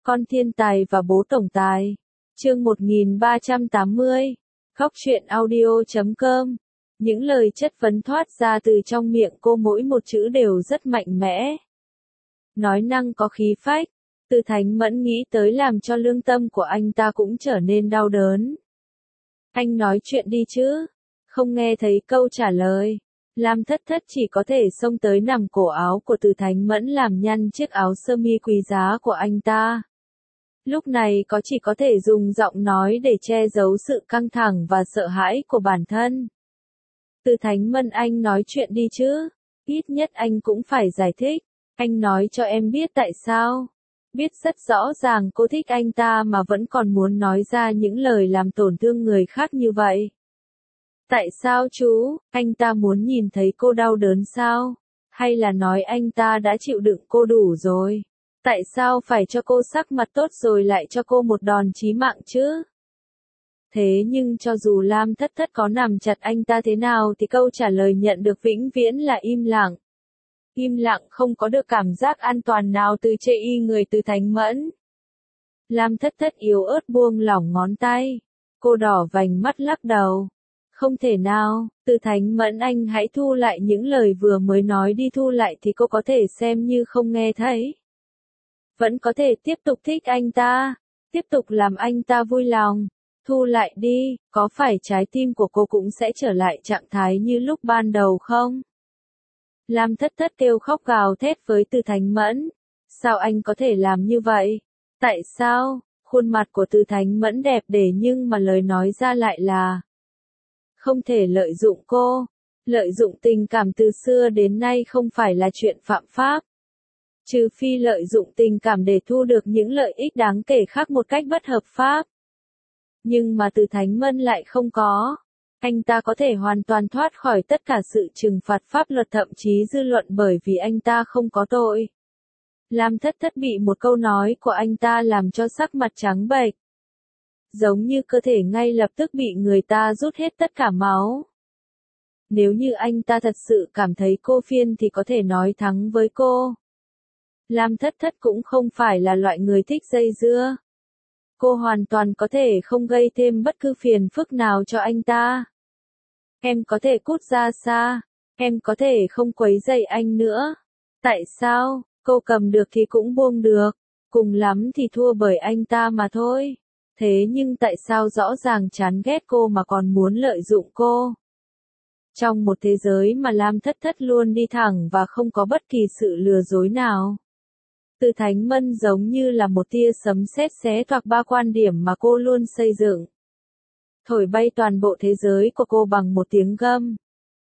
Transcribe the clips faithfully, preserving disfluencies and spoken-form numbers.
Con thiên tài và bố tổng tài. Chương một nghìn ba trăm tám mươi. Khóc chuyện audio chấm com. Những lời chất vấn thoát ra từ trong miệng cô mỗi một chữ đều rất mạnh mẽ. Nói năng có khí phách. Từ Thánh Mẫn nghĩ tới làm cho lương tâm của anh ta cũng trở nên đau đớn. Anh nói chuyện đi chứ. Không nghe thấy câu trả lời. Lam Thất Thất chỉ có thể xông tới nằm cổ áo của Từ Thánh Mẫn làm nhăn chiếc áo sơ mi quý giá của anh ta. Lúc này có chỉ có thể dùng giọng nói để che giấu sự căng thẳng và sợ hãi của bản thân. Từ Thánh Mẫn, anh nói chuyện đi chứ. Ít nhất anh cũng phải giải thích. Anh nói cho em biết tại sao. Biết rất rõ ràng cô thích anh ta mà vẫn còn muốn nói ra những lời làm tổn thương người khác như vậy. Tại sao chú, anh ta muốn nhìn thấy cô đau đớn sao? Hay là nói anh ta đã chịu đựng cô đủ rồi? Tại sao phải cho cô sắc mặt tốt rồi lại cho cô một đòn chí mạng chứ? Thế nhưng cho dù Lam Thất Thất có nằm chặt anh ta thế nào thì câu trả lời nhận được vĩnh viễn là im lặng. Im lặng, không có được cảm giác an toàn nào từ chê y người Từ Thánh Mẫn. Lam Thất Thất yếu ớt buông lỏng ngón tay. Cô đỏ vành mắt lắc đầu. Không thể nào, Từ Thánh Mẫn, anh hãy thu lại những lời vừa mới nói đi, thu lại thì cô có thể xem như không nghe thấy. Vẫn có thể tiếp tục thích anh ta, tiếp tục làm anh ta vui lòng. Thu lại đi, có phải trái tim của cô cũng sẽ trở lại trạng thái như lúc ban đầu không? Lam Thất Thất kêu khóc gào thét với Từ Thánh Mẫn. Sao anh có thể làm như vậy? Tại sao? Khuôn mặt của Từ Thánh Mẫn đẹp để nhưng mà lời nói ra lại là không thể lợi dụng cô. Lợi dụng tình cảm từ xưa đến nay không phải là chuyện phạm pháp. Trừ phi lợi dụng tình cảm để thu được những lợi ích đáng kể khác một cách bất hợp pháp. Nhưng mà Từ Thánh Mẫn lại không có. Anh ta có thể hoàn toàn thoát khỏi tất cả sự trừng phạt pháp luật, thậm chí dư luận, bởi vì anh ta không có tội. Lam Thất Thất bị một câu nói của anh ta làm cho sắc mặt trắng bệch. Giống như cơ thể ngay lập tức bị người ta rút hết tất cả máu. Nếu như anh ta thật sự cảm thấy cô phiền thì có thể nói thẳng với cô. Lam Thất Thất cũng không phải là loại người thích dây dưa. Cô hoàn toàn có thể không gây thêm bất cứ phiền phức nào cho anh ta. Em có thể cút ra xa. Em có thể không quấy rầy anh nữa. Tại sao? Cô cầm được thì cũng buông được. Cùng lắm thì thua bởi anh ta mà thôi. Thế nhưng tại sao rõ ràng chán ghét cô mà còn muốn lợi dụng cô? Trong một thế giới mà Lam Thất Thất luôn đi thẳng và không có bất kỳ sự lừa dối nào. Từ Thánh Mẫn giống như là một tia sấm sét xé toạc ba quan điểm mà cô luôn xây dựng. Thổi bay toàn bộ thế giới của cô bằng một tiếng gầm.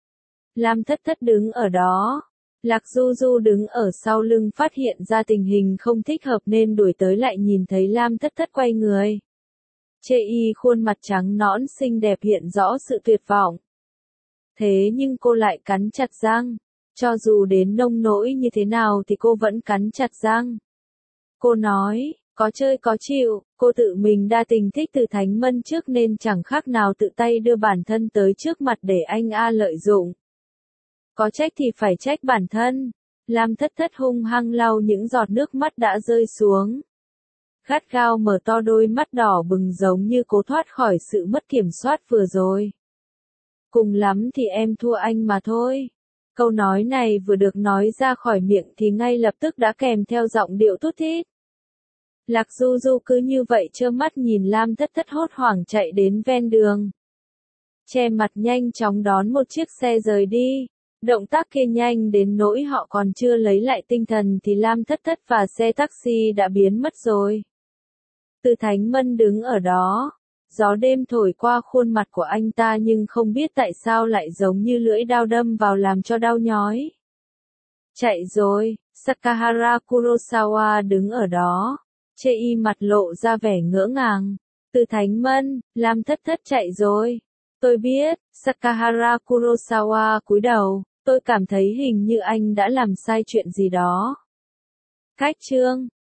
Lam Thất Thất đứng ở đó. Lạc Du Du đứng ở sau lưng phát hiện ra tình hình không thích hợp nên đuổi tới, lại nhìn thấy Lam Thất Thất quay người. Chê y khuôn mặt trắng nõn xinh đẹp hiện rõ sự tuyệt vọng. Thế nhưng cô lại cắn chặt răng. Cho dù đến nông nỗi như thế nào thì cô vẫn cắn chặt răng. Cô nói, có chơi có chịu, cô tự mình đa tình thích Từ Thánh Mẫn trước nên chẳng khác nào tự tay đưa bản thân tới trước mặt để anh A lợi dụng. Có trách thì phải trách bản thân. Lam Thất Thất hung hăng lau những giọt nước mắt đã rơi xuống. Gắt gao mở to đôi mắt đỏ bừng giống như cố thoát khỏi sự mất kiểm soát vừa rồi. Cùng lắm thì em thua anh mà thôi. Câu nói này vừa được nói ra khỏi miệng thì ngay lập tức đã kèm theo giọng điệu thút thít. Lạc Du Du cứ như vậy trơ mắt nhìn Lam Thất Thất hốt hoảng chạy đến ven đường. Che mặt nhanh chóng đón một chiếc xe rời đi. Động tác kia nhanh đến nỗi họ còn chưa lấy lại tinh thần thì Lam Thất Thất và xe taxi đã biến mất rồi. Từ Thánh Mẫn đứng ở đó. Gió đêm thổi qua khuôn mặt của anh ta nhưng không biết tại sao lại giống như lưỡi dao đâm vào làm cho đau nhói. Chạy rồi, Sakahara Kurosawa đứng ở đó. Chê y mặt lộ ra vẻ ngỡ ngàng. Từ Thánh Mẫn, Lam Thất Thất chạy rồi. Tôi biết, Sakahara Kurosawa cúi đầu. Tôi cảm thấy hình như anh đã làm sai chuyện gì đó. Cách chương